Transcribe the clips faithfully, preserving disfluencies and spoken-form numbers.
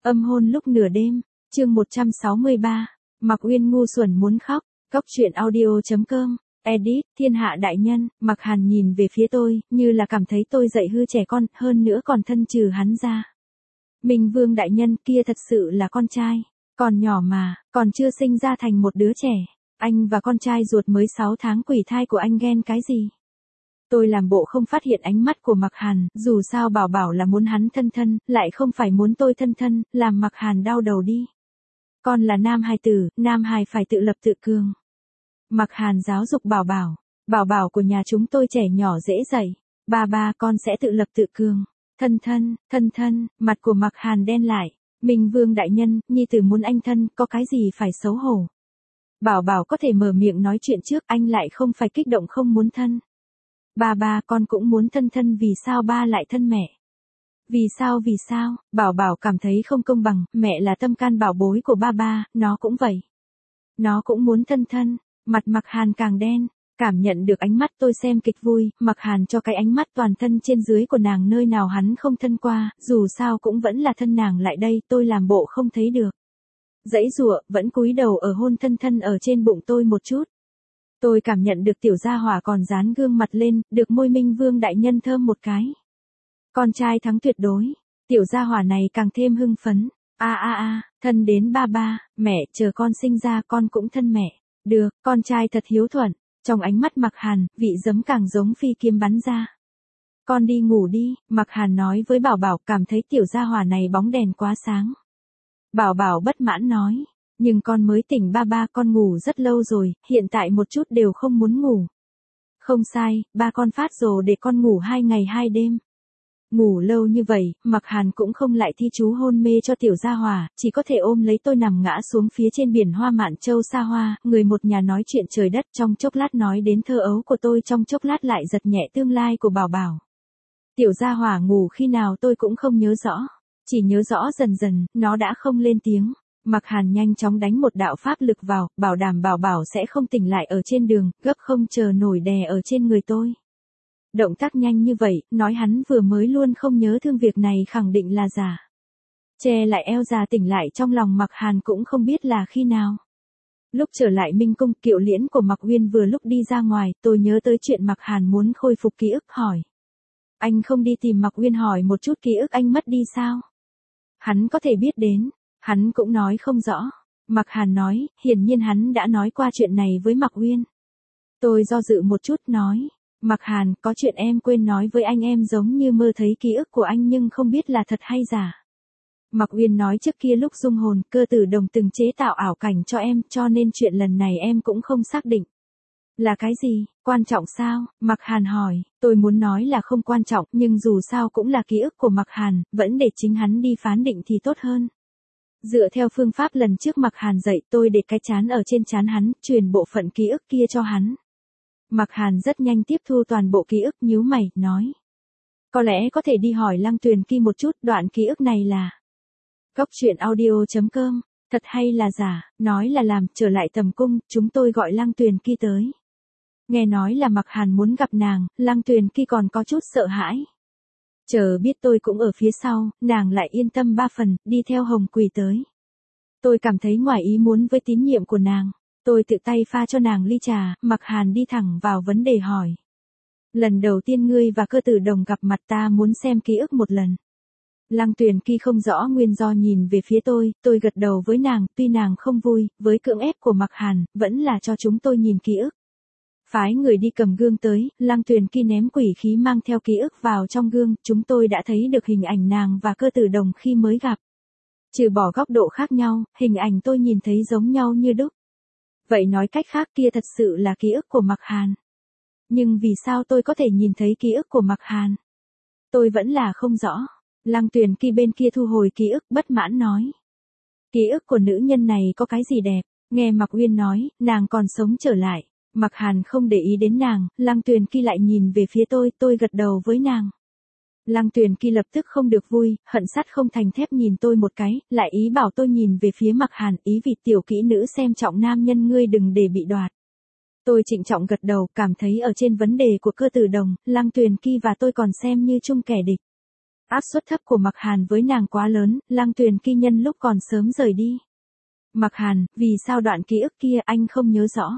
Âm hôn lúc nửa đêm, chương một trăm sáu mươi ba. Mạc Uyên ngu xuẩn muốn khóc. Cóc truyện audio chấm com. Edit, thiên hạ đại nhân. Mạc Hàn nhìn về phía tôi, như là cảm thấy tôi dạy hư trẻ con, hơn nữa còn thân trừ hắn ra. Minh Vương đại nhân kia thật sự là con trai. Còn nhỏ mà, còn chưa sinh ra thành một đứa trẻ. Anh và con trai ruột mới sáu tháng quỷ thai của anh ghen cái gì? Tôi làm bộ không phát hiện ánh mắt của Mạc Hàn, dù sao bảo bảo là muốn hắn thân thân, lại không phải muốn tôi thân thân, làm Mạc Hàn đau đầu đi. Con là nam hài tử, nam hài phải tự lập tự cường. Mạc Hàn giáo dục bảo bảo, bảo bảo của nhà chúng tôi trẻ nhỏ dễ dạy, ba ba con sẽ tự lập tự cường. Thân thân, thân thân, mặt của Mạc Hàn đen lại. Minh Vương đại nhân, nhi tử muốn anh thân, có cái gì phải xấu hổ. Bảo bảo có thể mở miệng nói chuyện trước, anh lại không phải kích động không muốn thân. Ba ba con cũng muốn thân thân, vì sao ba lại thân mẹ? Vì sao vì sao? Bảo bảo cảm thấy không công bằng, mẹ là tâm can bảo bối của ba ba, nó cũng vậy. Nó cũng muốn thân thân, mặt Mạc Hàn càng đen, cảm nhận được ánh mắt tôi xem kịch vui, Mạc Hàn cho cái ánh mắt toàn thân trên dưới của nàng nơi nào hắn không thân qua, dù sao cũng vẫn là thân nàng lại đây, tôi làm bộ không thấy được. Dãy giụa, vẫn cúi đầu ở hôn thân thân ở trên bụng tôi một chút. Tôi cảm nhận được tiểu gia hỏa còn dán gương mặt lên, được môi Minh Vương đại nhân thơm một cái. Con trai thắng tuyệt đối, tiểu gia hỏa này càng thêm hưng phấn. A a a, thân đến ba ba, mẹ, chờ con sinh ra con cũng thân mẹ. Được, con trai thật hiếu thuận. Trong ánh mắt Mạc Hàn, vị giấm càng giống phi kiếm bắn ra. Con đi ngủ đi, Mạc Hàn nói với bảo bảo, cảm thấy tiểu gia hỏa này bóng đèn quá sáng. Bảo bảo bất mãn nói. Nhưng con mới tỉnh ba ba, con ngủ rất lâu rồi, hiện tại một chút đều không muốn ngủ. Không sai, ba con phát rồ để con ngủ hai ngày hai đêm. Ngủ lâu như vậy, Mạc Hàn cũng không lại thi chú hôn mê cho tiểu gia hỏa, chỉ có thể ôm lấy tôi nằm ngã xuống phía trên biển hoa Mạn Châu xa hoa, người một nhà nói chuyện trời đất, trong chốc lát nói đến thơ ấu của tôi, trong chốc lát lại giật nhẹ tương lai của bảo bảo. Tiểu gia hỏa ngủ khi nào tôi cũng không nhớ rõ, chỉ nhớ rõ dần dần, nó đã không lên tiếng. Mạc Hàn nhanh chóng đánh một đạo pháp lực vào, bảo đảm bảo bảo sẽ không tỉnh lại ở trên đường, gấp không chờ nổi đè ở trên người tôi. Động tác nhanh như vậy, nói hắn vừa mới luôn không nhớ thương, việc này khẳng định là giả. Che lại eo già tỉnh lại trong lòng Mạc Hàn cũng không biết là khi nào. Lúc trở lại Minh Cung, Kiệu Liễn của Mạc Uyên vừa lúc đi ra ngoài, tôi nhớ tới chuyện Mạc Hàn muốn khôi phục ký ức, hỏi. Anh không đi tìm Mạc Uyên hỏi một chút ký ức anh mất đi sao? Hắn có thể biết đến. Hắn cũng nói không rõ. Mạc Hàn nói, hiển nhiên hắn đã nói qua chuyện này với Mạc Uyên. Tôi do dự một chút nói, Mạc Hàn, có chuyện em quên nói với anh, em giống như mơ thấy ký ức của anh nhưng không biết là thật hay giả. Mạc Uyên nói trước kia lúc dung hồn, cơ tử đồng từng chế tạo ảo cảnh cho em, cho nên chuyện lần này em cũng không xác định. Là cái gì, quan trọng sao? Mạc Hàn hỏi, tôi muốn nói là không quan trọng, nhưng dù sao cũng là ký ức của Mạc Hàn, vẫn để chính hắn đi phán định thì tốt hơn. Dựa theo phương pháp lần trước Mạc Hàn dạy, tôi để cái chán ở trên chán hắn, truyền bộ phận ký ức kia cho hắn. Mạc Hàn rất nhanh tiếp thu toàn bộ ký ức, nhíu mày, nói. Có lẽ có thể đi hỏi Lăng Tuyền Ki một chút, đoạn ký ức này là. Cóc truyện audio chấm com, thật hay là giả, nói là làm, trở lại tầm cung, chúng tôi gọi Lăng Tuyền Ki tới. Nghe nói là Mạc Hàn muốn gặp nàng, Lăng Tuyền Ki còn có chút sợ hãi. Chờ biết tôi cũng ở phía sau, nàng lại yên tâm ba phần, đi theo Hồng Quỳ tới. Tôi cảm thấy ngoài ý muốn với tín nhiệm của nàng. Tôi tự tay pha cho nàng ly trà, Mạc Hàn đi thẳng vào vấn đề hỏi. Lần đầu tiên ngươi và cơ tử đồng gặp mặt, ta muốn xem ký ức một lần. Lăng Tuyền Ki không rõ nguyên do nhìn về phía tôi, tôi gật đầu với nàng, tuy nàng không vui, với cưỡng ép của Mạc Hàn, vẫn là cho chúng tôi nhìn ký ức. Phái người đi cầm gương tới, Lăng Tuyền Ki ném quỷ khí mang theo ký ức vào trong gương, chúng tôi đã thấy được hình ảnh nàng và cơ tử đồng khi mới gặp. Trừ bỏ góc độ khác nhau, hình ảnh tôi nhìn thấy giống nhau như đúc. Vậy nói cách khác, kia thật sự là ký ức của Mạc Hàn. Nhưng vì sao tôi có thể nhìn thấy ký ức của Mạc Hàn? Tôi vẫn là không rõ. Lăng Tuyền Ki bên kia thu hồi ký ức, bất mãn nói. Ký ức của nữ nhân này có cái gì đẹp? Nghe Mạc Uyên nói, nàng còn sống trở lại. Mạc Hàn không để ý đến nàng, Lăng Tuyền Ki lại nhìn về phía tôi, tôi gật đầu với nàng. Lăng Tuyền Ki lập tức không được vui, hận sắt không thành thép nhìn tôi một cái, lại ý bảo tôi nhìn về phía Mạc Hàn, ý vì tiểu kỹ nữ xem trọng nam nhân ngươi đừng để bị đoạt. Tôi trịnh trọng gật đầu, cảm thấy ở trên vấn đề của cơ tử đồng, Lăng Tuyền Ki và tôi còn xem như chung kẻ địch. Áp suất thấp của Mạc Hàn với nàng quá lớn, Lăng Tuyền Kỳ nhân lúc còn sớm rời đi. Mạc Hàn, vì sao đoạn ký ức kia anh không nhớ rõ?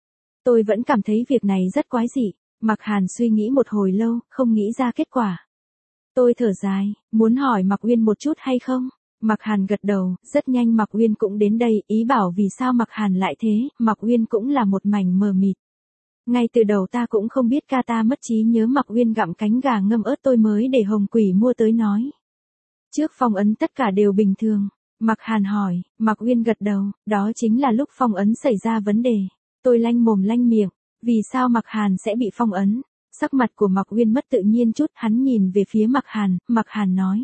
Tôi vẫn cảm thấy việc này rất quái dị. Mạc Hàn suy nghĩ một hồi lâu, không nghĩ ra kết quả. Tôi thở dài, muốn hỏi Mạc Uyên một chút hay không? Mạc Hàn gật đầu, rất nhanh Mạc Uyên cũng đến đây, ý bảo vì sao Mạc Hàn lại thế, Mạc Uyên cũng là một mảnh mờ mịt. Ngay từ đầu ta cũng không biết ca ta mất trí nhớ. Mạc Uyên gặm cánh gà ngâm ớt tôi mới để Hồng Quỷ mua tới nói. Trước phong ấn tất cả đều bình thường. Mạc Hàn hỏi, Mạc Uyên gật đầu, đó chính là lúc phong ấn xảy ra vấn đề. Tôi lanh mồm lanh miệng, vì sao Mạc Hàn sẽ bị phong ấn? Sắc mặt của Mạc Uyên mất tự nhiên chút, hắn nhìn về phía Mạc Hàn, Mạc Hàn nói.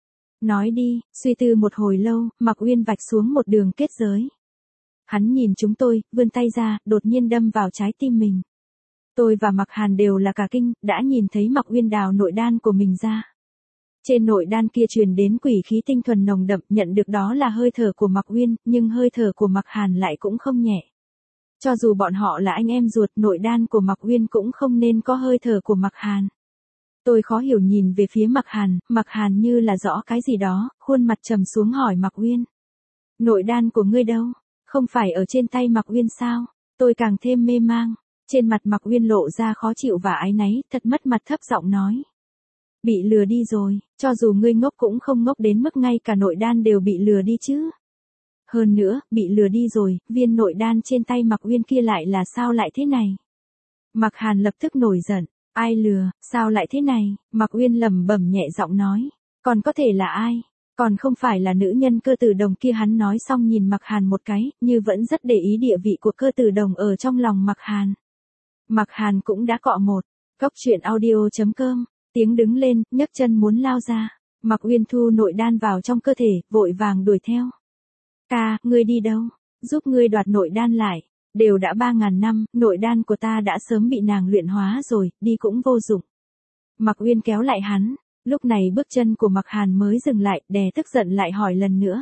Nói đi, suy tư một hồi lâu, Mạc Uyên vạch xuống một đường kết giới. Hắn nhìn chúng tôi, vươn tay ra, đột nhiên đâm vào trái tim mình. Tôi và Mạc Hàn đều là cả kinh, đã nhìn thấy Mạc Uyên đào nội đan của mình ra. Trên nội đan kia truyền đến quỷ khí tinh thuần nồng đậm, nhận được đó là hơi thở của Mạc Uyên, nhưng hơi thở của Mạc Hàn lại cũng không nhẹ. Cho dù bọn họ là anh em ruột, nội đan của Mạc Uyên cũng không nên có hơi thở của Mạc Hàn. Tôi khó hiểu nhìn về phía Mạc Hàn, Mạc Hàn như là rõ cái gì đó, khuôn mặt trầm xuống hỏi Mạc Uyên. Nội đan của ngươi đâu? Không phải ở trên tay Mạc Uyên sao? Tôi càng thêm mê mang. Trên mặt Mạc Uyên lộ ra khó chịu và áy náy, thật mất mặt thấp giọng nói. Bị lừa đi rồi, cho dù ngươi ngốc cũng không ngốc đến mức ngay cả nội đan đều bị lừa đi chứ. Hơn nữa, bị lừa đi rồi, viên nội đan trên tay Mạc Uyên kia lại là sao lại thế này? Mạc Hàn lập tức nổi giận, ai lừa, sao lại thế này? Mạc Uyên lẩm bẩm nhẹ giọng nói, còn có thể là ai? Còn không phải là nữ nhân Cơ Tử Đồng kia. Hắn nói xong nhìn Mạc Hàn một cái, như vẫn rất để ý địa vị của Cơ Tử Đồng ở trong lòng Mạc Hàn. Mạc Hàn cũng đã cọ một. Cốc truyện audio chấm com. Tiếng đứng lên, nhấc chân muốn lao ra. Mạc Uyên thu nội đan vào trong cơ thể, vội vàng đuổi theo. Ca, ngươi đi đâu? Giúp ngươi đoạt nội đan lại. Đều đã ba ngàn năm, nội đan của ta đã sớm bị nàng luyện hóa rồi, đi cũng vô dụng. Mạc Uyên kéo lại hắn. Lúc này bước chân của Mạc Hàn mới dừng lại, đè tức giận lại hỏi lần nữa.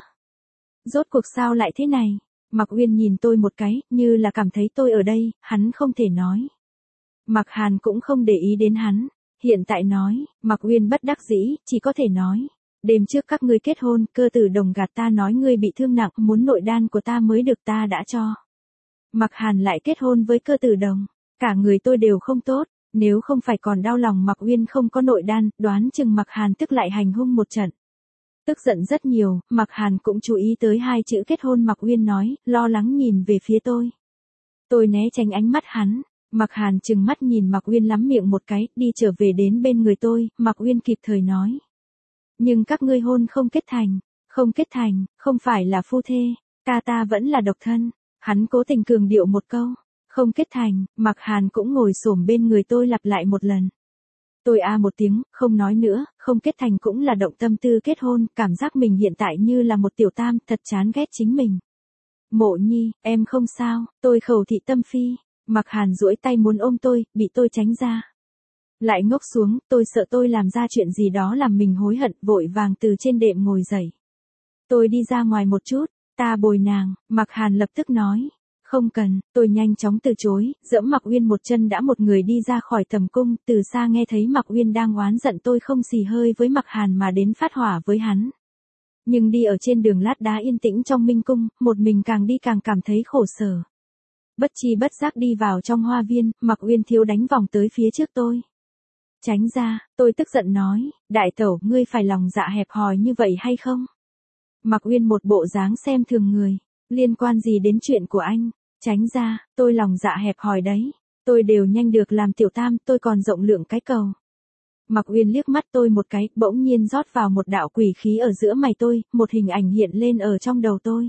Rốt cuộc sao lại thế này? Mạc Uyên nhìn tôi một cái, như là cảm thấy tôi ở đây, hắn không thể nói. Mạc Hàn cũng không để ý đến hắn. Hiện tại nói, Mạc Uyên bất đắc dĩ, chỉ có thể nói. Đêm trước các ngươi kết hôn, Cơ Tử Đồng gạt ta nói ngươi bị thương nặng, muốn nội đan của ta mới được ta đã cho. Mạc Hàn lại kết hôn với Cơ Tử Đồng. Cả người tôi đều không tốt. Nếu không phải còn đau lòng Mạc Uyên không có nội đan, đoán chừng Mạc Hàn tức lại hành hung một trận. Tức giận rất nhiều, Mạc Hàn cũng chú ý tới hai chữ kết hôn. Mạc Uyên nói, lo lắng nhìn về phía tôi. Tôi né tránh ánh mắt hắn. Mạc Hàn trừng mắt nhìn Mạc Uyên lắm miệng một cái, đi trở về đến bên người tôi. Mạc Uyên kịp thời nói. Nhưng các ngươi hôn không kết thành, không kết thành, không phải là phu thê, ca ta vẫn là độc thân. Hắn cố tình cường điệu một câu. Không kết thành, Mạc Hàn cũng ngồi xổm bên người tôi lặp lại một lần. Tôi a một tiếng, không nói nữa, không kết thành cũng là động tâm tư kết hôn, cảm giác mình hiện tại như là một tiểu tam, thật chán ghét chính mình. Mộ Nhi, em không sao, tôi khẩu thị tâm phi. Mạc Hàn duỗi tay muốn ôm tôi, bị tôi tránh ra. Lại ngốc xuống, tôi sợ tôi làm ra chuyện gì đó làm mình hối hận, vội vàng từ trên đệm ngồi dậy. Tôi đi ra ngoài một chút, ta bồi nàng. Mạc Hàn lập tức nói. Không cần, tôi nhanh chóng từ chối, dẫm Mạc Uyên một chân đã một người đi ra khỏi tầm cung, từ xa nghe thấy Mạc Uyên đang oán giận tôi không xì hơi với Mạc Hàn mà đến phát hỏa với hắn. Nhưng đi ở trên đường lát đá yên tĩnh trong Minh Cung, một mình càng đi càng cảm thấy khổ sở. Bất chi bất giác đi vào trong hoa viên, Mạc Uyên thiếu đánh vòng tới phía trước tôi. Tránh ra, tôi tức giận nói, đại tẩu, ngươi phải lòng dạ hẹp hòi như vậy hay không? Mạc Uyên một bộ dáng xem thường người, liên quan gì đến chuyện của anh? Tránh ra, tôi lòng dạ hẹp hòi đấy. Tôi đều nhanh được làm tiểu tam, tôi còn rộng lượng cái cầu. Mạc Uyên liếc mắt tôi một cái, bỗng nhiên rót vào một đạo quỷ khí ở giữa mày tôi, một hình ảnh hiện lên ở trong đầu tôi.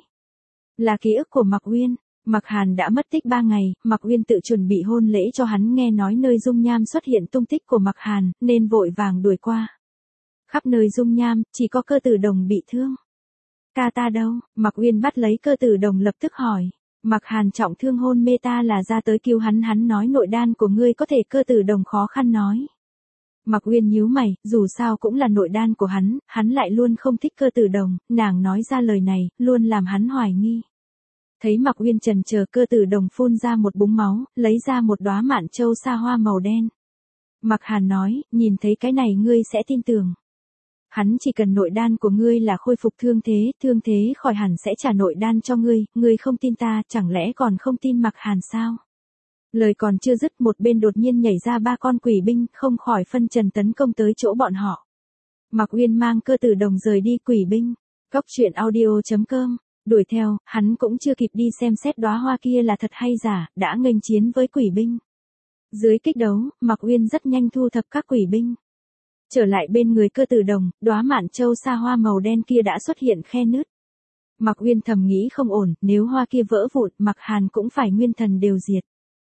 Là ký ức của Mạc Uyên. Mạc Hàn đã mất tích ba ngày, Mạc Uyên tự chuẩn bị hôn lễ cho hắn, nghe nói nơi dung nham xuất hiện tung tích của Mạc Hàn, nên vội vàng đuổi qua. Khắp nơi dung nham, chỉ có Cơ Tử Đồng bị thương. Ca ta đâu? Mạc Uyên bắt lấy Cơ Tử Đồng lập tức hỏi. Mạc Hàn trọng thương hôn mê, ta là ra tới cứu hắn, hắn nói nội đan của ngươi có thể. Cơ Tử Đồng khó khăn nói. Mạc Uyên nhíu mày, dù sao cũng là nội đan của hắn, hắn lại luôn không thích Cơ Tử Đồng, nàng nói ra lời này, luôn làm hắn hoài nghi. Thấy Mạc Uyên chần chờ, Cơ Tử Đồng phun ra một búng máu, lấy ra một đóa mạn châu sa hoa màu đen. Mạc Hàn nói, nhìn thấy cái này ngươi sẽ tin tưởng. Hắn chỉ cần nội đan của ngươi là khôi phục thương thế, thương thế khỏi hẳn sẽ trả nội đan cho ngươi, ngươi không tin ta, chẳng lẽ còn không tin Mạc Hàn sao? Lời còn chưa dứt, một bên đột nhiên nhảy ra ba con quỷ binh, không khỏi phân trần tấn công tới chỗ bọn họ. Mạc Uyên mang cơ tử đồng rời đi. Quỷ binh. Cóc truyện audio chấm com. Đuổi theo, hắn cũng chưa kịp đi xem xét đóa hoa kia là thật hay giả, đã nghênh chiến với quỷ binh. Dưới kích đấu, Mạc Uyên rất nhanh thu thập các quỷ binh. Trở lại bên người cơ tử đồng, đóa mạn châu sa hoa màu đen kia đã xuất hiện khe nứt. Mạc Uyên thầm nghĩ không ổn, nếu hoa kia vỡ vụn, Mạc Hàn cũng phải nguyên thần đều diệt.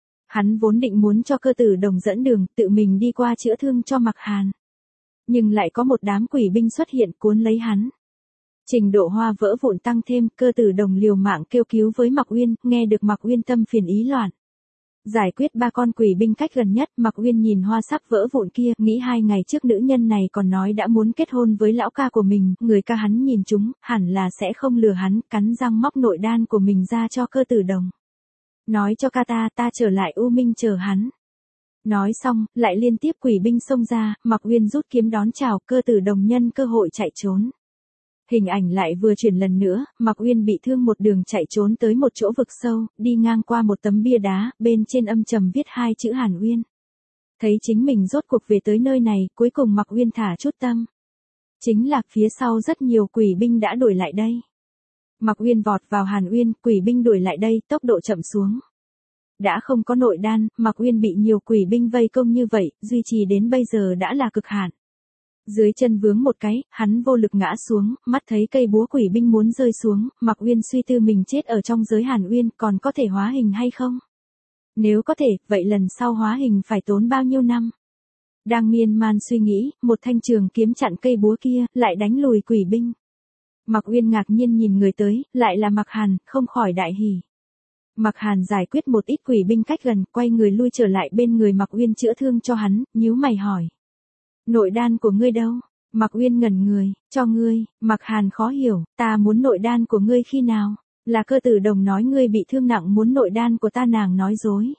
Hắn vốn định muốn cho cơ tử đồng dẫn đường, tự mình đi qua chữa thương cho Mạc Hàn. Nhưng lại có một đám quỷ binh xuất hiện cuốn lấy hắn. Trình độ hoa vỡ vụn tăng thêm, cơ tử đồng liều mạng kêu cứu với Mạc Uyên, nghe được Mạc Uyên tâm phiền ý loạn. Giải quyết ba con quỷ binh cách gần nhất, Mạc Uyên nhìn hoa sắp vỡ vụn kia, nghĩ hai ngày trước nữ nhân này còn nói đã muốn kết hôn với lão ca của mình, người ca hắn nhìn chúng, hẳn là sẽ không lừa hắn, cắn răng móc nội đan của mình ra cho cơ tử đồng. Nói cho ca ta, ta trở lại U Minh chờ hắn. Nói xong, lại liên tiếp quỷ binh xông ra, Mạc Uyên rút kiếm đón chào, cơ tử đồng nhân cơ hội chạy trốn. Hình ảnh lại vừa chuyển lần nữa, Mạc Uyên bị thương một đường chạy trốn tới một chỗ vực sâu, đi ngang qua một tấm bia đá, bên trên âm trầm viết hai chữ Hàn Uyên. Thấy chính mình rốt cuộc về tới nơi này, cuối cùng Mạc Uyên thả chút tâm. Chính là phía sau rất nhiều quỷ binh đã đuổi lại đây. Mạc Uyên vọt vào Hàn Uyên, quỷ binh đuổi lại đây, tốc độ chậm xuống. Đã không có nội đan, Mạc Uyên bị nhiều quỷ binh vây công như vậy, duy trì đến bây giờ đã là cực hạn. Dưới chân vướng một cái, hắn vô lực ngã xuống, mắt thấy cây búa quỷ binh muốn rơi xuống, Mạc Uyên suy tư mình chết ở trong giới Hàn Uyên còn có thể hóa hình hay không? Nếu có thể, vậy lần sau hóa hình phải tốn bao nhiêu năm? Đang miên man suy nghĩ, một thanh trường kiếm chặn cây búa kia, lại đánh lùi quỷ binh. Mạc Uyên ngạc nhiên nhìn người tới, lại là Mạc Hàn, không khỏi đại hỉ. Mạc Hàn giải quyết một ít quỷ binh cách gần, quay người lui trở lại bên người Mạc Uyên chữa thương cho hắn, nhíu mày hỏi. Nội đan của ngươi đâu? Mạc Uyên ngẩn người, cho ngươi. Mạc Hàn khó hiểu, ta muốn nội đan của ngươi khi nào? Là cơ tử đồng nói ngươi bị thương nặng muốn nội đan của ta, nàng nói dối.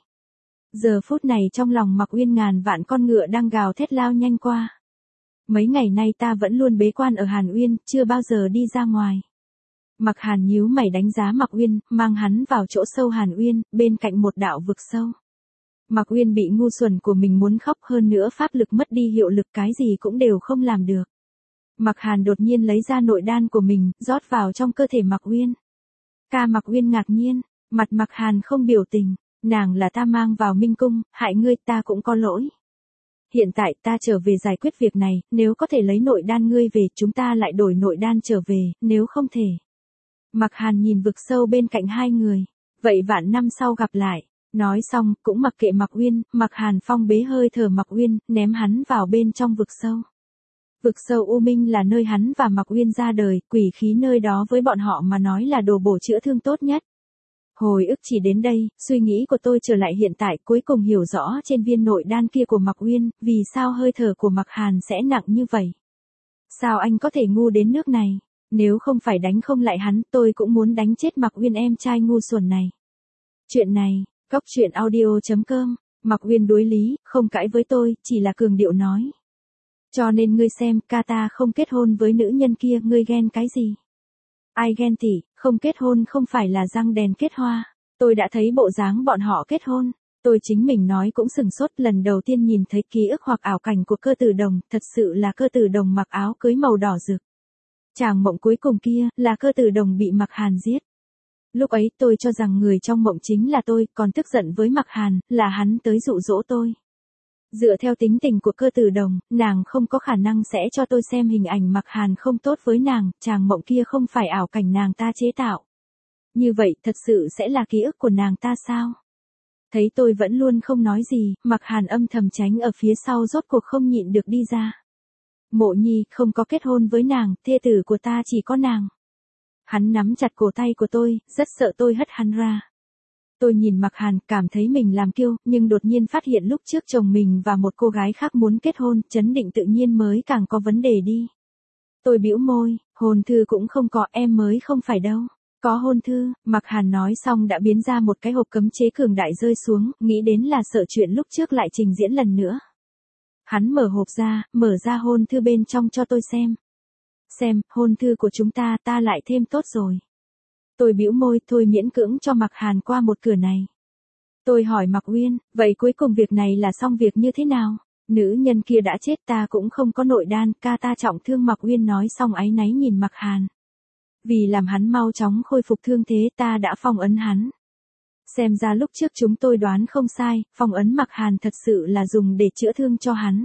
Giờ phút này trong lòng Mạc Uyên ngàn vạn con ngựa đang gào thét lao nhanh qua. Mấy ngày nay ta vẫn luôn bế quan ở Hàn Uyên, chưa bao giờ đi ra ngoài. Mạc Hàn nhíu mày đánh giá Mạc Uyên, mang hắn vào chỗ sâu Hàn Uyên, bên cạnh một đạo vực sâu. Mạc Uyên bị ngu xuẩn của mình muốn khóc, hơn nữa pháp lực mất đi hiệu lực, cái gì cũng đều không làm được. Mạc Hàn đột nhiên lấy ra nội đan của mình, rót vào trong cơ thể Mạc Uyên. Ca Mạc Uyên ngạc nhiên, mặt Mạc Hàn không biểu tình, nàng là ta mang vào Minh Cung, hại ngươi, ta cũng có lỗi. Hiện tại ta trở về giải quyết việc này, nếu có thể lấy nội đan ngươi về, chúng ta lại đổi nội đan trở về, nếu không thể. Mạc Hàn nhìn vực sâu bên cạnh hai người, vậy vạn năm sau gặp lại. Nói xong, cũng mặc kệ Mạc Uyên, Mạc Hàn phong bế hơi thở Mạc Uyên, ném hắn vào bên trong vực sâu. Vực sâu U Minh là nơi hắn và Mạc Uyên ra đời, quỷ khí nơi đó với bọn họ mà nói là đồ bổ chữa thương tốt nhất. Hồi ức chỉ đến đây, suy nghĩ của tôi trở lại hiện tại, cuối cùng hiểu rõ trên viên nội đan kia của Mạc Uyên, vì sao hơi thở của Mạc Hàn sẽ nặng như vậy. Sao anh có thể ngu đến nước này? Nếu không phải đánh không lại hắn, tôi cũng muốn đánh chết Mạc Uyên em trai ngu xuẩn này. Chuyện này, cóc truyện audio chấm com, Mạc Uyên đối lý, không cãi với tôi, chỉ là cường điệu nói. Cho nên ngươi xem, ca ta không kết hôn với nữ nhân kia, ngươi ghen cái gì? Ai ghen tỉ, không kết hôn không phải là răng đèn kết hoa. Tôi đã thấy bộ dáng bọn họ kết hôn. Tôi chính mình nói cũng sừng sốt, lần đầu tiên nhìn thấy ký ức hoặc ảo cảnh của cơ tử đồng, thật sự là cơ tử đồng mặc áo cưới màu đỏ rực. Chàng mộng cuối cùng kia, là cơ tử đồng bị Mạc Hàn giết. Lúc ấy tôi cho rằng người trong mộng chính là tôi, còn tức giận với Mạc Hàn, là hắn tới dụ dỗ tôi. Dựa theo tính tình của cơ tử đồng, nàng không có khả năng sẽ cho tôi xem hình ảnh Mạc Hàn không tốt với nàng, chàng mộng kia không phải ảo cảnh nàng ta chế tạo. Như vậy thật sự sẽ là ký ức của nàng ta sao? Thấy tôi vẫn luôn không nói gì, Mạc Hàn âm thầm tránh ở phía sau, rốt cuộc không nhịn được đi ra. Mộ Nhi không có kết hôn với nàng, thê tử của ta chỉ có nàng. Hắn nắm chặt cổ tay của tôi, rất sợ tôi hất hắn ra. Tôi nhìn Mạc Hàn, cảm thấy mình làm kiêu, nhưng đột nhiên phát hiện lúc trước chồng mình và một cô gái khác muốn kết hôn, chấn định tự nhiên mới càng có vấn đề đi. Tôi bĩu môi, hôn thư cũng không có, em mới không phải đâu. Có hôn thư, Mạc Hàn nói xong đã biến ra một cái hộp cấm chế cường đại rơi xuống, nghĩ đến là sợ chuyện lúc trước lại trình diễn lần nữa. Hắn mở hộp ra, mở ra hôn thư bên trong cho tôi xem. Xem, hôn thư của chúng ta ta lại thêm tốt rồi. Tôi bĩu môi, thôi miễn cưỡng cho Mạc Hàn qua một cửa này. Tôi hỏi Mạc Uyên, vậy cuối cùng việc này là xong việc như thế nào? Nữ nhân kia đã chết, ta cũng không có nội đan, ca ta trọng thương. Mạc Uyên nói xong áy náy nhìn Mạc Hàn. Vì làm hắn mau chóng khôi phục thương thế, ta đã phong ấn hắn. Xem ra lúc trước chúng tôi đoán không sai, phong ấn Mạc Hàn thật sự là dùng để chữa thương cho hắn.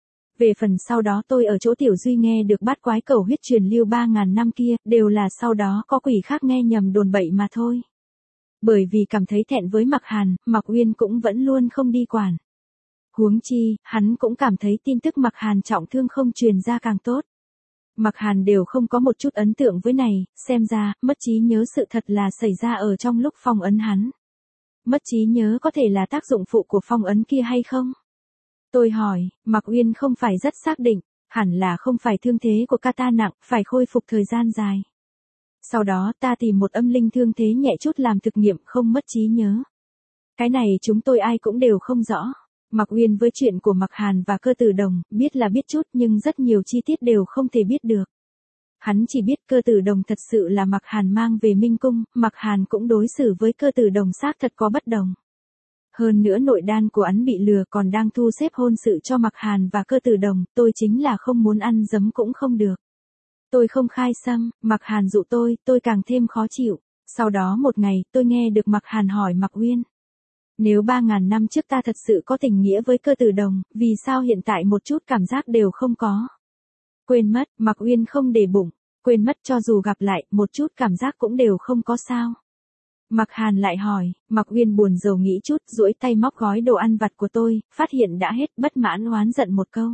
Về phần sau đó tôi ở chỗ Tiểu Duy nghe được bát quái cầu huyết truyền lưu ba ngàn năm kia, đều là sau đó có quỷ khác nghe nhầm đồn bậy mà thôi. Bởi vì cảm thấy thẹn với Mạc Hàn, Mạc Uyên cũng vẫn luôn không đi quản. Huống chi, hắn cũng cảm thấy tin tức Mạc Hàn trọng thương không truyền ra càng tốt. Mạc Hàn đều không có một chút ấn tượng với này, xem ra, mất trí nhớ sự thật là xảy ra ở trong lúc phong ấn hắn. Mất trí nhớ có thể là tác dụng phụ của phong ấn kia hay không? Tôi hỏi, Mạc Uyên không phải rất xác định, hẳn là không phải thương thế của ca ta nặng, phải khôi phục thời gian dài. Sau đó ta tìm một âm linh thương thế nhẹ chút làm thực nghiệm không mất trí nhớ. Cái này chúng tôi ai cũng đều không rõ. Mạc Uyên với chuyện của Mạc Hàn và Cơ Tử Đồng, biết là biết chút nhưng rất nhiều chi tiết đều không thể biết được. Hắn chỉ biết Cơ Tử Đồng thật sự là Mạc Hàn mang về Minh Cung, Mạc Hàn cũng đối xử với Cơ Tử Đồng xác thật có bất đồng. Hơn nữa nội đan của hắn bị lừa còn đang thu xếp hôn sự cho Mạc Hàn và Cơ Tử Đồng, tôi chính là không muốn ăn dấm cũng không được. Tôi không khai xăm, Mạc Hàn dụ tôi, tôi càng thêm khó chịu. Sau đó một ngày, tôi nghe được Mạc Hàn hỏi Mạc Uyên. Nếu ba ngàn năm trước ta thật sự có tình nghĩa với Cơ Tử Đồng, vì sao hiện tại một chút cảm giác đều không có? Quên mất, Mạc Uyên không để bụng, quên mất cho dù gặp lại, một chút cảm giác cũng đều không có sao. Mạc Hàn lại hỏi, Mạc Uyên buồn rầu nghĩ chút, duỗi tay móc gói đồ ăn vặt của tôi, phát hiện đã hết, bất mãn oán giận một câu.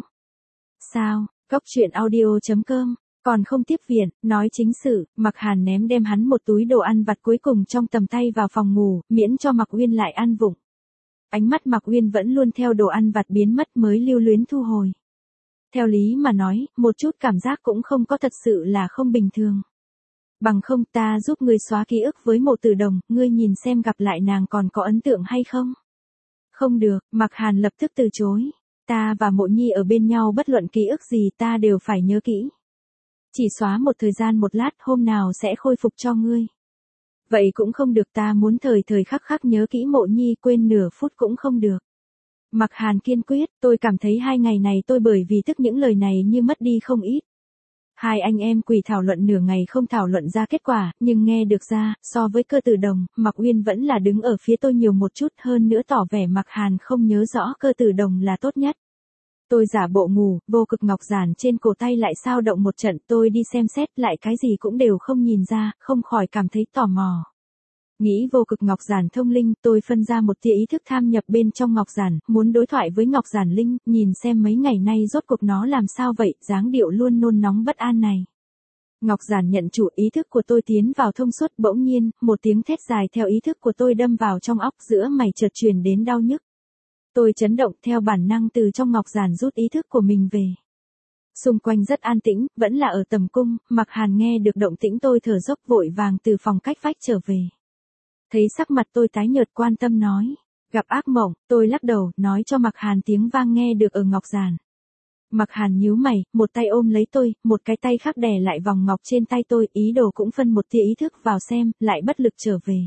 Sao, Cốc truyện audio chấm com, còn không tiếp viện, nói chính sự, Mạc Hàn ném đem hắn một túi đồ ăn vặt cuối cùng trong tầm tay vào phòng ngủ, miễn cho Mạc Uyên lại ăn vụng. Ánh mắt Mạc Uyên vẫn luôn theo đồ ăn vặt biến mất mới lưu luyến thu hồi. Theo lý mà nói, một chút cảm giác cũng không có thật sự là không bình thường. Bằng không ta giúp ngươi xóa ký ức với Mộ Tử Đồng, ngươi nhìn xem gặp lại nàng còn có ấn tượng hay không? Không được, Mạc Hàn lập tức từ chối. Ta và Mộ Nhi ở bên nhau bất luận ký ức gì ta đều phải nhớ kỹ. Chỉ xóa một thời gian một lát hôm nào sẽ khôi phục cho ngươi. Vậy cũng không được, ta muốn thời thời khắc khắc nhớ kỹ Mộ Nhi, quên nửa phút cũng không được. Mạc Hàn kiên quyết, tôi cảm thấy hai ngày này tôi bởi vì tức những lời này như mất đi không ít. Hai anh em quỳ thảo luận nửa ngày không thảo luận ra kết quả, nhưng nghe được ra, so với Cơ Tử Đồng, Mạc Uyên vẫn là đứng ở phía tôi nhiều một chút hơn nữa tỏ vẻ Mạc Hàn không nhớ rõ Cơ Tử Đồng là tốt nhất. Tôi giả bộ ngủ, vô cực ngọc giản trên cổ tay lại sao động một trận, tôi đi xem xét lại cái gì cũng đều không nhìn ra, không khỏi cảm thấy tò mò. Nghĩ vô cực ngọc giản thông linh, tôi phân ra một tia ý thức tham nhập bên trong ngọc giản, muốn đối thoại với ngọc giản linh, nhìn xem mấy ngày nay rốt cuộc nó làm sao vậy, dáng điệu luôn nôn nóng bất an này. Ngọc giản nhận chủ ý thức của tôi tiến vào thông suốt, bỗng nhiên, một tiếng thét dài theo ý thức của tôi đâm vào trong óc, giữa mày chợt truyền đến đau nhức. Tôi chấn động theo bản năng từ trong ngọc giản rút ý thức của mình về. Xung quanh rất an tĩnh, vẫn là ở tầm cung, Mạc Hàn nghe được động tĩnh tôi thở dốc vội vàng từ phòng cách vách trở về. Thấy sắc mặt tôi tái nhợt quan tâm nói, gặp ác mộng, tôi lắc đầu, nói cho Mạc Hàn tiếng vang nghe được ở ngọc giản. Mạc Hàn nhíu mày, một tay ôm lấy tôi, một cái tay khác đè lại vòng ngọc trên tay tôi, ý đồ cũng phân một tia ý thức vào xem, lại bất lực trở về.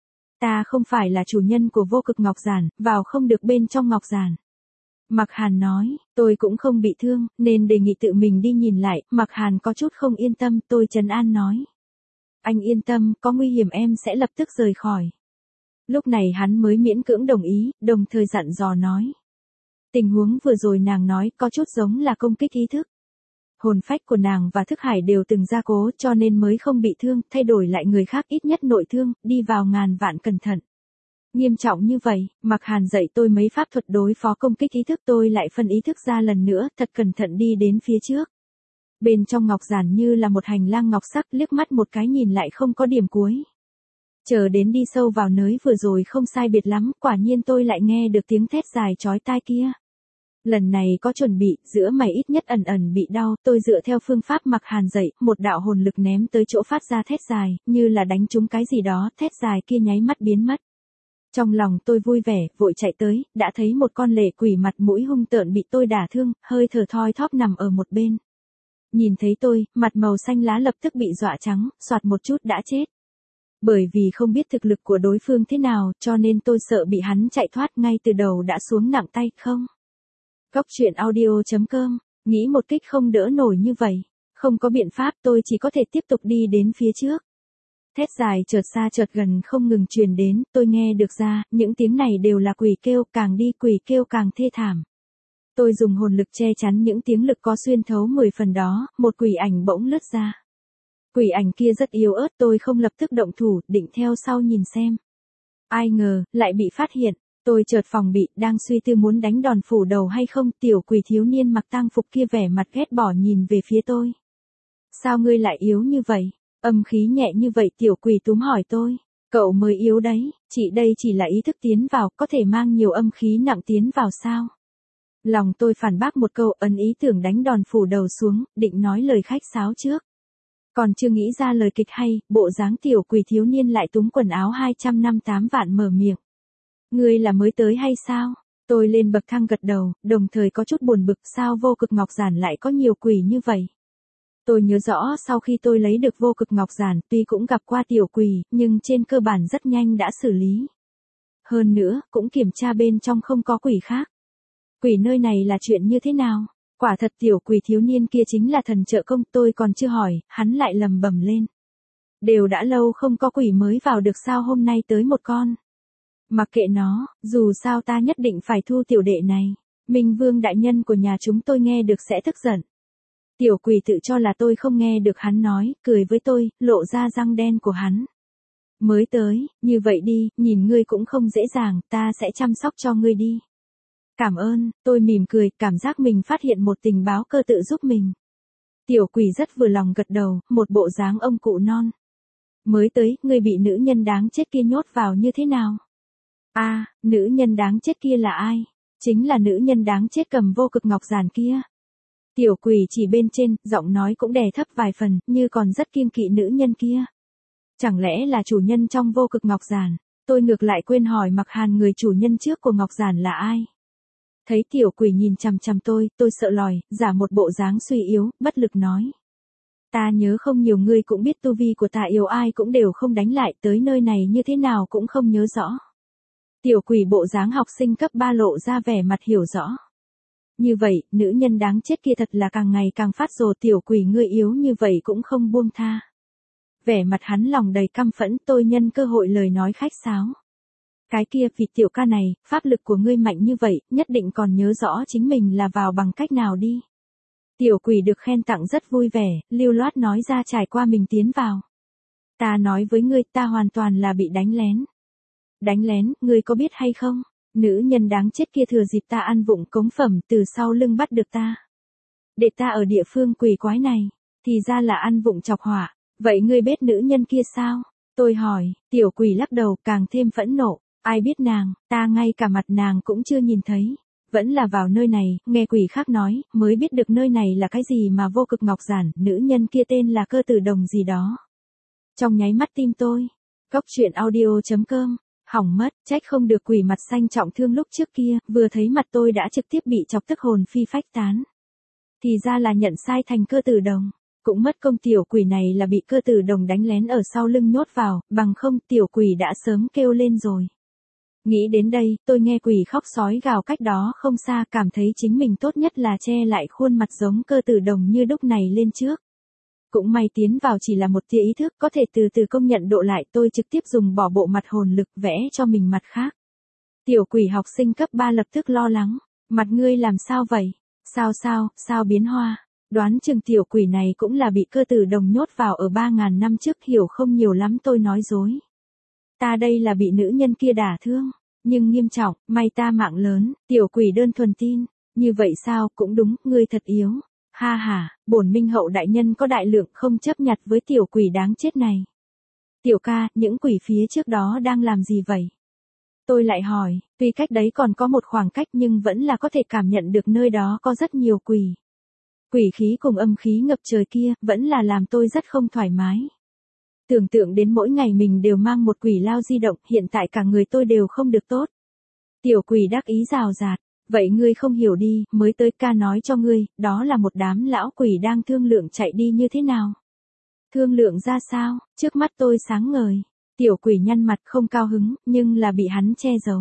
Ta không phải là chủ nhân của vô cực ngọc giản, vào không được bên trong ngọc giản. Mạc Hàn nói, tôi cũng không bị thương, nên đề nghị tự mình đi nhìn lại, Mạc Hàn có chút không yên tâm, tôi trấn an nói. Anh yên tâm, có nguy hiểm em sẽ lập tức rời khỏi. Lúc này hắn mới miễn cưỡng đồng ý, đồng thời dặn dò nói. Tình huống vừa rồi nàng nói có chút giống là công kích ý thức. Hồn phách của nàng và thức hải đều từng gia cố cho nên mới không bị thương, thay đổi lại người khác ít nhất nội thương, đi vào ngàn vạn cẩn thận. Nghiêm trọng như vậy, Mạc Hàn dạy tôi mấy pháp thuật đối phó công kích ý thức, tôi lại phân ý thức ra lần nữa, thật cẩn thận đi đến phía trước. Bên trong ngọc giản như là một hành lang ngọc sắc, liếc mắt một cái nhìn lại không có điểm cuối. Chờ đến đi sâu vào nới vừa rồi không sai biệt lắm, quả nhiên tôi lại nghe được tiếng thét dài chói tai kia. Lần này có chuẩn bị, giữa mày ít nhất ẩn ẩn bị đau, tôi dựa theo phương pháp Mạc Hàn dạy, một đạo hồn lực ném tới chỗ phát ra thét dài, như là đánh trúng cái gì đó, thét dài kia nháy mắt biến mất. Trong lòng tôi vui vẻ, vội chạy tới, đã thấy một con lệ quỷ mặt mũi hung tợn bị tôi đả thương, hơi thở thoi thóp nằm ở một bên. Nhìn thấy tôi, mặt màu xanh lá lập tức bị dọa trắng, soạt một chút đã chết. Bởi vì không biết thực lực của đối phương thế nào, cho nên tôi sợ bị hắn chạy thoát ngay từ đầu đã xuống nặng tay không. Cóc truyện audio chấm com, nghĩ một kích không đỡ nổi như vậy. Không có biện pháp, tôi chỉ có thể tiếp tục đi đến phía trước. Thét dài chợt xa chợt gần không ngừng truyền đến, tôi nghe được ra, những tiếng này đều là quỷ kêu, càng đi quỷ kêu càng thê thảm. Tôi dùng hồn lực che chắn những tiếng lực có xuyên thấu mười phần đó, một quỷ ảnh bỗng lướt ra. Quỷ ảnh kia rất yếu ớt, tôi không lập tức động thủ, định theo sau nhìn xem. Ai ngờ, lại bị phát hiện, tôi chợt phòng bị, đang suy tư muốn đánh đòn phủ đầu hay không, tiểu quỷ thiếu niên mặc tang phục kia vẻ mặt ghét bỏ nhìn về phía tôi. Sao ngươi lại yếu như vậy? Âm khí nhẹ như vậy tiểu quỷ túm hỏi tôi. Cậu mới yếu đấy, chị đây chỉ là ý thức tiến vào, có thể mang nhiều âm khí nặng tiến vào sao? Lòng tôi phản bác một câu, ấn ý tưởng đánh đòn phủ đầu xuống, định nói lời khách sáo trước. Còn chưa nghĩ ra lời kịch hay, bộ dáng tiểu quỷ thiếu niên lại túm quần áo hai trăm năm mươi tám vạn mở miệng. Ngươi là mới tới hay sao? Tôi lên bậc thang gật đầu, đồng thời có chút buồn bực sao vô cực ngọc giản lại có nhiều quỷ như vậy. Tôi nhớ rõ sau khi tôi lấy được vô cực ngọc giản, tuy cũng gặp qua tiểu quỷ, nhưng trên cơ bản rất nhanh đã xử lý. Hơn nữa, cũng kiểm tra bên trong không có quỷ khác. Quỷ nơi này là chuyện như thế nào? Quả thật tiểu quỷ thiếu niên kia chính là thần trợ công, tôi còn chưa hỏi, hắn lại lầm bầm lên. Đều đã lâu không có quỷ mới vào được sao hôm nay tới một con. Mặc kệ nó, dù sao ta nhất định phải thu tiểu đệ này. Minh Vương đại nhân của nhà chúng tôi nghe được sẽ tức giận. Tiểu quỷ tự cho là tôi không nghe được hắn nói, cười với tôi, lộ ra răng đen của hắn. Mới tới, như vậy đi, nhìn ngươi cũng không dễ dàng, ta sẽ chăm sóc cho ngươi đi. Cảm ơn, tôi mỉm cười, cảm giác mình phát hiện một tình báo cơ tự giúp mình. Tiểu quỷ rất vừa lòng gật đầu, một bộ dáng ông cụ non. Mới tới, ngươi bị nữ nhân đáng chết kia nhốt vào như thế nào? A, à, nữ nhân đáng chết kia là ai? Chính là nữ nhân đáng chết cầm vô cực ngọc giản kia. Tiểu quỷ chỉ bên trên, giọng nói cũng đè thấp vài phần, như còn rất kiêng kỵ nữ nhân kia. Chẳng lẽ là chủ nhân trong vô cực ngọc giản? Tôi ngược lại quên hỏi Mặc Hàn người chủ nhân trước của ngọc giản là ai? Thấy tiểu quỷ nhìn chằm chằm tôi, tôi sợ lòi, giả một bộ dáng suy yếu, bất lực nói. Ta nhớ không nhiều người cũng biết tu vi của ta yếu ai cũng đều không đánh lại, tới nơi này như thế nào cũng không nhớ rõ. Tiểu quỷ bộ dáng học sinh cấp ba lộ ra vẻ mặt hiểu rõ. Như vậy, nữ nhân đáng chết kia thật là càng ngày càng phát rồ, tiểu quỷ ngươi yếu như vậy cũng không buông tha. Vẻ mặt hắn lòng đầy căm phẫn, tôi nhân cơ hội lời nói khách sáo. Cái kia vì tiểu ca này, pháp lực của ngươi mạnh như vậy, nhất định còn nhớ rõ chính mình là vào bằng cách nào đi. Tiểu quỷ được khen tặng rất vui vẻ, lưu loát nói ra trải qua mình tiến vào. Ta nói với ngươi, ta hoàn toàn là bị đánh lén. Đánh lén, ngươi có biết hay không? Nữ nhân đáng chết kia thừa dịp ta ăn vụng cống phẩm từ sau lưng bắt được ta. Để ta ở địa phương quỷ quái này, thì ra là ăn vụng chọc họa. Vậy ngươi biết nữ nhân kia sao? Tôi hỏi, tiểu quỷ lắc đầu càng thêm phẫn nộ. Ai biết nàng, ta ngay cả mặt nàng cũng chưa nhìn thấy. Vẫn là vào nơi này, nghe quỷ khác nói, mới biết được nơi này là cái gì mà vô cực ngọc giản, nữ nhân kia tên là Cơ Tử Đồng gì đó. Trong nháy mắt tim tôi, cóc truyện audio chấm com, hỏng mất, trách không được quỷ mặt xanh trọng thương lúc trước kia, vừa thấy mặt tôi đã trực tiếp bị chọc tức hồn phi phách tán. Thì ra là nhận sai thành Cơ Tử Đồng. Cũng mất công tiểu quỷ này là bị Cơ Tử Đồng đánh lén ở sau lưng nhốt vào, bằng không tiểu quỷ đã sớm kêu lên rồi. Nghĩ đến đây, tôi nghe quỷ khóc sói gào cách đó không xa, cảm thấy chính mình tốt nhất là che lại khuôn mặt giống Cơ Tử Đồng như đúc này lên trước. Cũng may tiến vào chỉ là một tia ý thức, có thể từ từ công nhận độ lại, tôi trực tiếp dùng bỏ bộ mặt hồn lực vẽ cho mình mặt khác. Tiểu quỷ học sinh cấp ba lập tức lo lắng, mặt ngươi làm sao vậy? Sao sao, sao biến hoa? Đoán chừng tiểu quỷ này cũng là bị Cơ Tử Đồng nhốt vào ở ba ngàn năm trước, hiểu không nhiều lắm, tôi nói dối. Ta đây là bị nữ nhân kia đả thương, nhưng nghiêm trọng, may ta mạng lớn, tiểu quỷ đơn thuần tin, như vậy sao, cũng đúng, ngươi thật yếu. Ha ha, bổn minh hậu đại nhân có đại lượng không chấp nhặt với tiểu quỷ đáng chết này. Tiểu ca, những quỷ phía trước đó đang làm gì vậy? Tôi lại hỏi, tuy cách đấy còn có một khoảng cách nhưng vẫn là có thể cảm nhận được nơi đó có rất nhiều quỷ. Quỷ khí cùng âm khí ngập trời kia, vẫn là làm tôi rất không thoải mái. Tưởng tượng đến mỗi ngày mình đều mang một quỷ lao di động, hiện tại cả người tôi đều không được tốt. Tiểu quỷ đắc ý rào rạt, Vậy ngươi không hiểu đi, mới tới ca nói cho ngươi, đó là một đám lão quỷ đang thương lượng chạy đi như thế nào. Thương lượng ra sao, trước mắt tôi sáng ngời. Tiểu quỷ nhăn mặt không cao hứng, nhưng là bị hắn che giấu.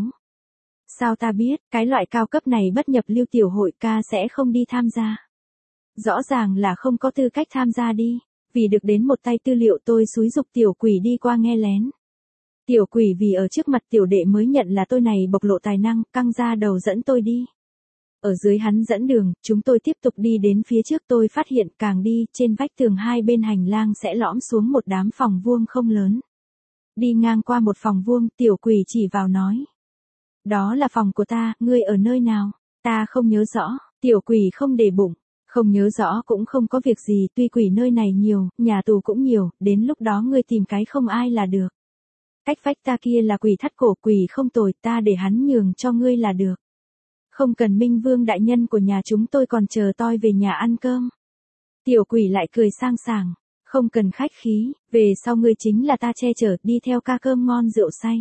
Sao ta biết, cái loại cao cấp này bất nhập lưu tiểu hội ca sẽ không đi tham gia. Rõ ràng là không có tư cách tham gia đi. Vì được đến một tay tư liệu tôi xúi giục tiểu quỷ đi qua nghe lén. Tiểu quỷ vì ở trước mặt tiểu đệ mới nhận là tôi này bộc lộ tài năng, căng ra đầu dẫn tôi đi. Ở dưới hắn dẫn đường, chúng tôi tiếp tục đi đến phía trước, tôi phát hiện càng đi, trên vách tường hai bên hành lang sẽ lõm xuống một đám phòng vuông không lớn. Đi ngang qua một phòng vuông, tiểu quỷ chỉ vào nói. Đó là phòng của ta, ngươi ở nơi nào? Ta không nhớ rõ, tiểu quỷ không để bụng. Không nhớ rõ cũng không có việc gì, tuy quỷ nơi này nhiều, nhà tù cũng nhiều, đến lúc đó ngươi tìm cái không ai là được. Cách vách ta kia là quỷ thắt cổ, quỷ không tồi, ta để hắn nhường cho ngươi là được. Không cần Minh Vương đại nhân của nhà chúng tôi còn chờ tôi về nhà ăn cơm. Tiểu quỷ lại cười sang sảng, không cần khách khí, về sau ngươi chính là ta che chở, đi theo ca cơm ngon rượu say.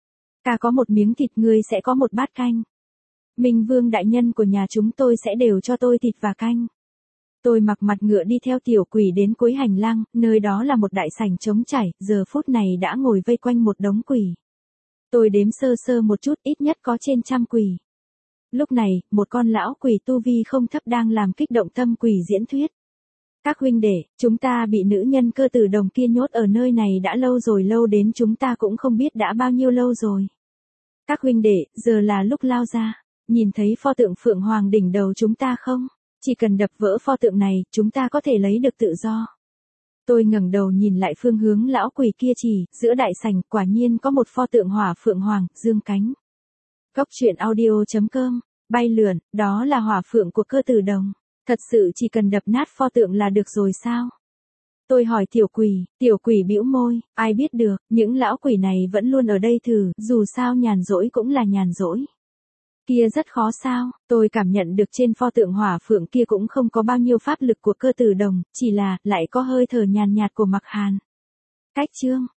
Ca có một miếng thịt, ngươi sẽ có một bát canh. Minh Vương đại nhân của nhà chúng tôi sẽ đều cho tôi thịt và canh. Tôi mặc mặt ngựa đi theo tiểu quỷ đến cuối hành lang, nơi đó là một đại sảnh trống trải, giờ phút này đã ngồi vây quanh một đống quỷ. Tôi đếm sơ sơ một chút, ít nhất có trên trăm quỷ. Lúc này, một con lão quỷ tu vi không thấp đang làm kích động tâm quỷ diễn thuyết. Các huynh đệ, chúng ta bị nữ nhân cơ tử đồng kia nhốt ở nơi này đã lâu rồi, lâu đến chúng ta cũng không biết đã bao nhiêu lâu rồi. Các huynh đệ, giờ là lúc lao ra, nhìn thấy pho tượng Phượng Hoàng đỉnh đầu chúng ta không? Chỉ cần đập vỡ pho tượng này, chúng ta có thể lấy được tự do. Tôi ngẩng đầu nhìn lại phương hướng lão quỷ kia chỉ, giữa đại sảnh, quả nhiên có một pho tượng hỏa Phượng Hoàng, dương cánh. Góc truyện audio chấm com, bay lượn, đó là hỏa phượng của cơ tử đồng. Thật sự chỉ cần đập nát pho tượng là được rồi sao? Tôi hỏi tiểu quỷ, tiểu quỷ bĩu môi, ai biết được, những lão quỷ này vẫn luôn ở đây thử, dù sao nhàn rỗi cũng là nhàn rỗi. Kia rất khó sao, tôi cảm nhận được trên pho tượng hỏa phượng kia cũng không có bao nhiêu pháp lực của cơ tử đồng, chỉ là, lại có hơi thở nhàn nhạt của Mặc Hàn. Cách chương.